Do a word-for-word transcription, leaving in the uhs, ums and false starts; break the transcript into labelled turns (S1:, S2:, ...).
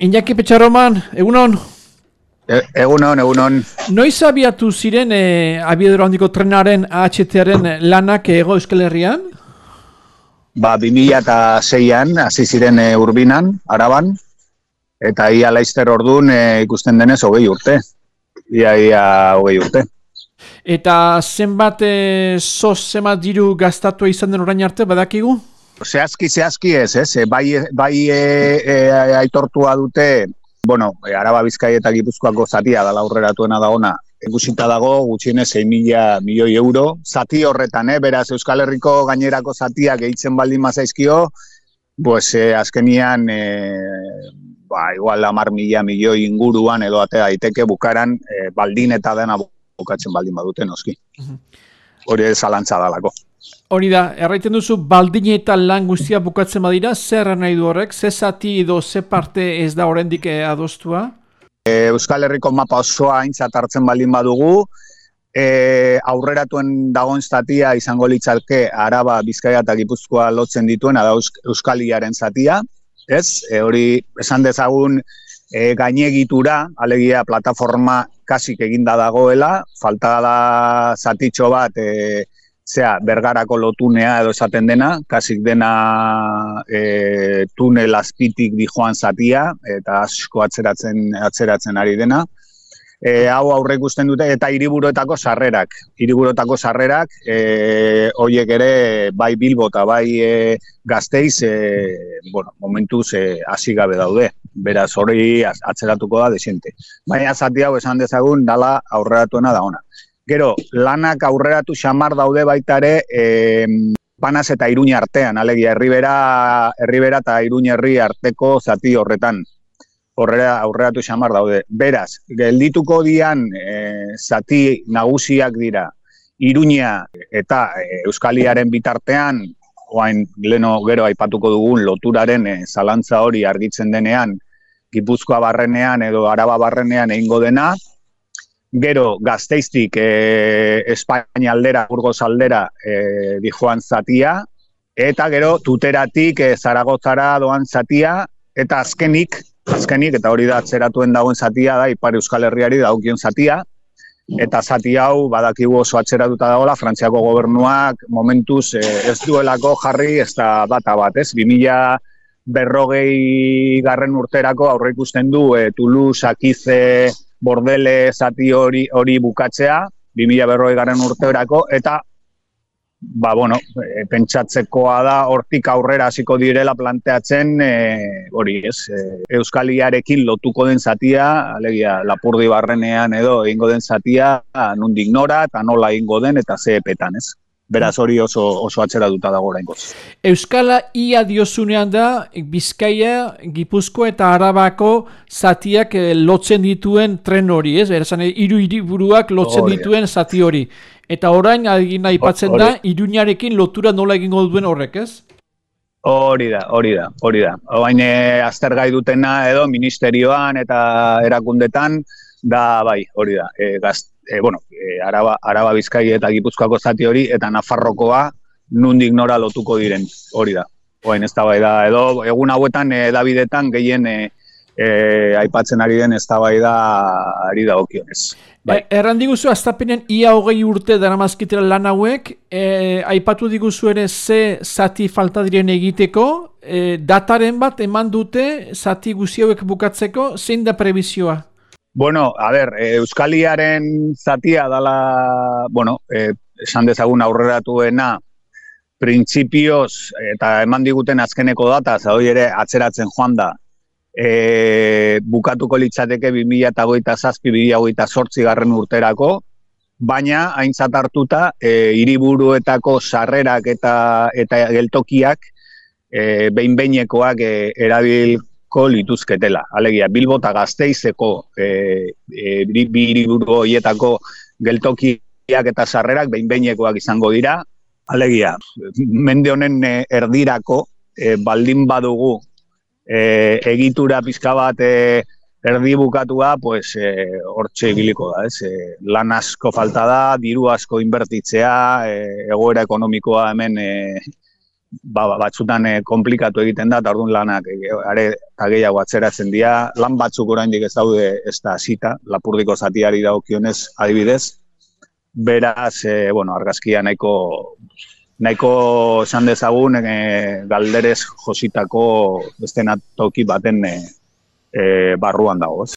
S1: Iñaki Petxarroman, egunon?
S2: E, egunon, egunon.
S1: Noiz abiatu ziren e, abiadura handiko trenaren A H T-aren lanak Hego Euskal Herrian?
S2: Ba, bi mila seian hasi ziren e, Urbinan, Araban, eta ia laizter ordun e, ikusten denez hogei urte. Ia, ia hogei urte.
S1: Eta zenbat e, sos, zenbat diru gastatu izan den orain arte, badakigu?
S2: Zehazki, zehazki ez, ez? E, bai bai e, e, aitortua dute, bueno, e, Araba, Bizkai eta Gipuzkoako zatia dala aurreratuena da ona. Ikusita dago gutxienez sei mila milioi euro. Zati horretan, eh? Beraz, Euskal Herriko gainerako zatiak gehitzen baldin mazaizkio, pues, eh, azkenian, eh, ba, igual hamar mila milioi inguruan edo atea daiteke bukaran eh, baldin eta dena bukatzen baldin badute noski. Hori ez zalantza dalako.
S1: Hori da, erraiten duzu baldin eta lan guztia bukatzen badira, zer nahi du horrek, ze zati edo ze parte ez da oraindik adostua?
S2: Euskal Herriko mapa osoa aintzat hartzen baldin badugu, e, aurreratuen dagoen zatia izango litzateke Araba, Bizkaia eta Gipuzkoa lotzen dituen, da Euskaliaren zatia, ez? E, hori esan dezagun e, gainegitura, alegia plataforma kasik eginda dagoela, falta da zatitxo bat, e, zera, Bergarako lotunea edo esaten dena, kasik dena e, tunel azpitik dijoan zatia, eta asko atzeratzen, atzeratzen ari dena. E, hau aurre ikusten dute, eta hiriburuetako sarrerak. Hiriburuetako sarrerak, e, horiek ere bai Bilbo eta bai e, Gasteiz, e, bueno, momentuz hasi gabe daude. Beraz, hori atzeratuko da desiente. Baina zati hau esan dezagun, dala aurreratuena da ona. Gero, lanak aurreratu xamar daude baita ere e, Panas eta Iruña artean, alegia, Herribera, Herribera eta Iruña herri arteko zati horretan. Horrera aurreratu xamar daude. Beraz, geldituko dian e, zati nagusiak dira Iruña eta e, Euskaliaren bitartean, oain leno gero aipatuko dugun loturaren e, zalantza hori argitzen denean, Gipuzkoa barrenean edo Araba barrenean egingo dena. Gero, Gasteiztik e, Espainia aldera, Burgos aldera e, dijoan zatia, eta gero, Tuteratik e, Zaragozara doan zatia, eta azkenik, azkenik, eta hori da atzeratuen dagoen zatia da, Ipar Euskal Herriari daukion zatia, eta zati hau badakigu oso atzeratuta dagoela, Frantziako gobernuak momentuz e, ez duelako jarri ez da data bat, ez? bi mila berrogei garren urterako aurre ikusten du e, Toulouse, Akize, Bordele zati hori hori bukatzea, bi mila berrogei garren urterako, eta ba, bueno, e, pentsatzekoa da hortik aurrera hasiko direla planteatzen e, hori ez, e, Euskaliarekin lotuko den zatia, alegia Lapurdi barrenean edo egingo den zatia, nondik nora eta nola egingo den eta ze epetan, ez? Beraz hori oso, oso atzeratuta dago oraingoz.
S1: Euskala ia diozunean da Bizkaia, Gipuzkoa eta Arabako zatiak lotzen dituen tren hori, ez? Berazan, hiru hiriburuak lotzen Hori. dituen zati hori. Eta orain agin aipatzen da, Iruñarekin lotura nola egingo duen horrek, ez?
S2: Hori da, hori da, hori da. Orain e, aztergai dutena edo ministerioan eta erakundetan, da bai, hori da. E, gaz, e, bueno, e, Araba, Araba, Bizkai eta Gipuzkoako zati hori, eta Nafarrokoa nondik nora lotuko diren, hori da. Orain ez da bai da, edo egun hauetan edabidetan gehien e, e, aipatzen ari den ez da bai da ari da okionez. Bai.
S1: E, erran diguzu, aztapenean ia hogei urte daramazkitela lan hauek, e, aipatu diguzu ere ze zati falta diren egiteko, e, dataren bat eman dute zati guzti hauek bukatzeko, zein da prebizioa?
S2: Bueno, a ber, Euskaliaren zatia dala, bueno, eh, esan dezagun aurreratuena, printzipioz, eta eman diguten azkeneko data, hori ere atzeratzen joan da, e, bukatuko litzateke bi mila hogeita zazpi, bi mila hogeita zortzi garren urterako, baina aintzat hartuta e, hiriburuetako sarrerak eta, eta geltokiak e, behin-behinekoak e, erabil ko lituzketela. Alegia, Bilbo eta Gasteizeko e, e, bi hiriburu horietako geltokiak eta sarrerak behin-behinekoak izango dira. Alegia, mende honen e, erdirako e, baldin badugu e, egitura pizka bat e, erdi bukatua, pues e, hortxe ibiliko da, ez? E, lan asko falta da, diru asko inbertitzea, e, egoera ekonomikoa hemen e, ba, batzutan e, komplikatu egiten da, eta orduan lanak e, are eta gehiago atzeratzen dira, lan batzuk oraindik ez daude ez da hasita, Lapurdiko zatiari dagokionez adibidez, beraz, e, bueno, argazkia nahiko nahiko esan dezagun e, galderez jositako beste toki baten e, e, barruan dago.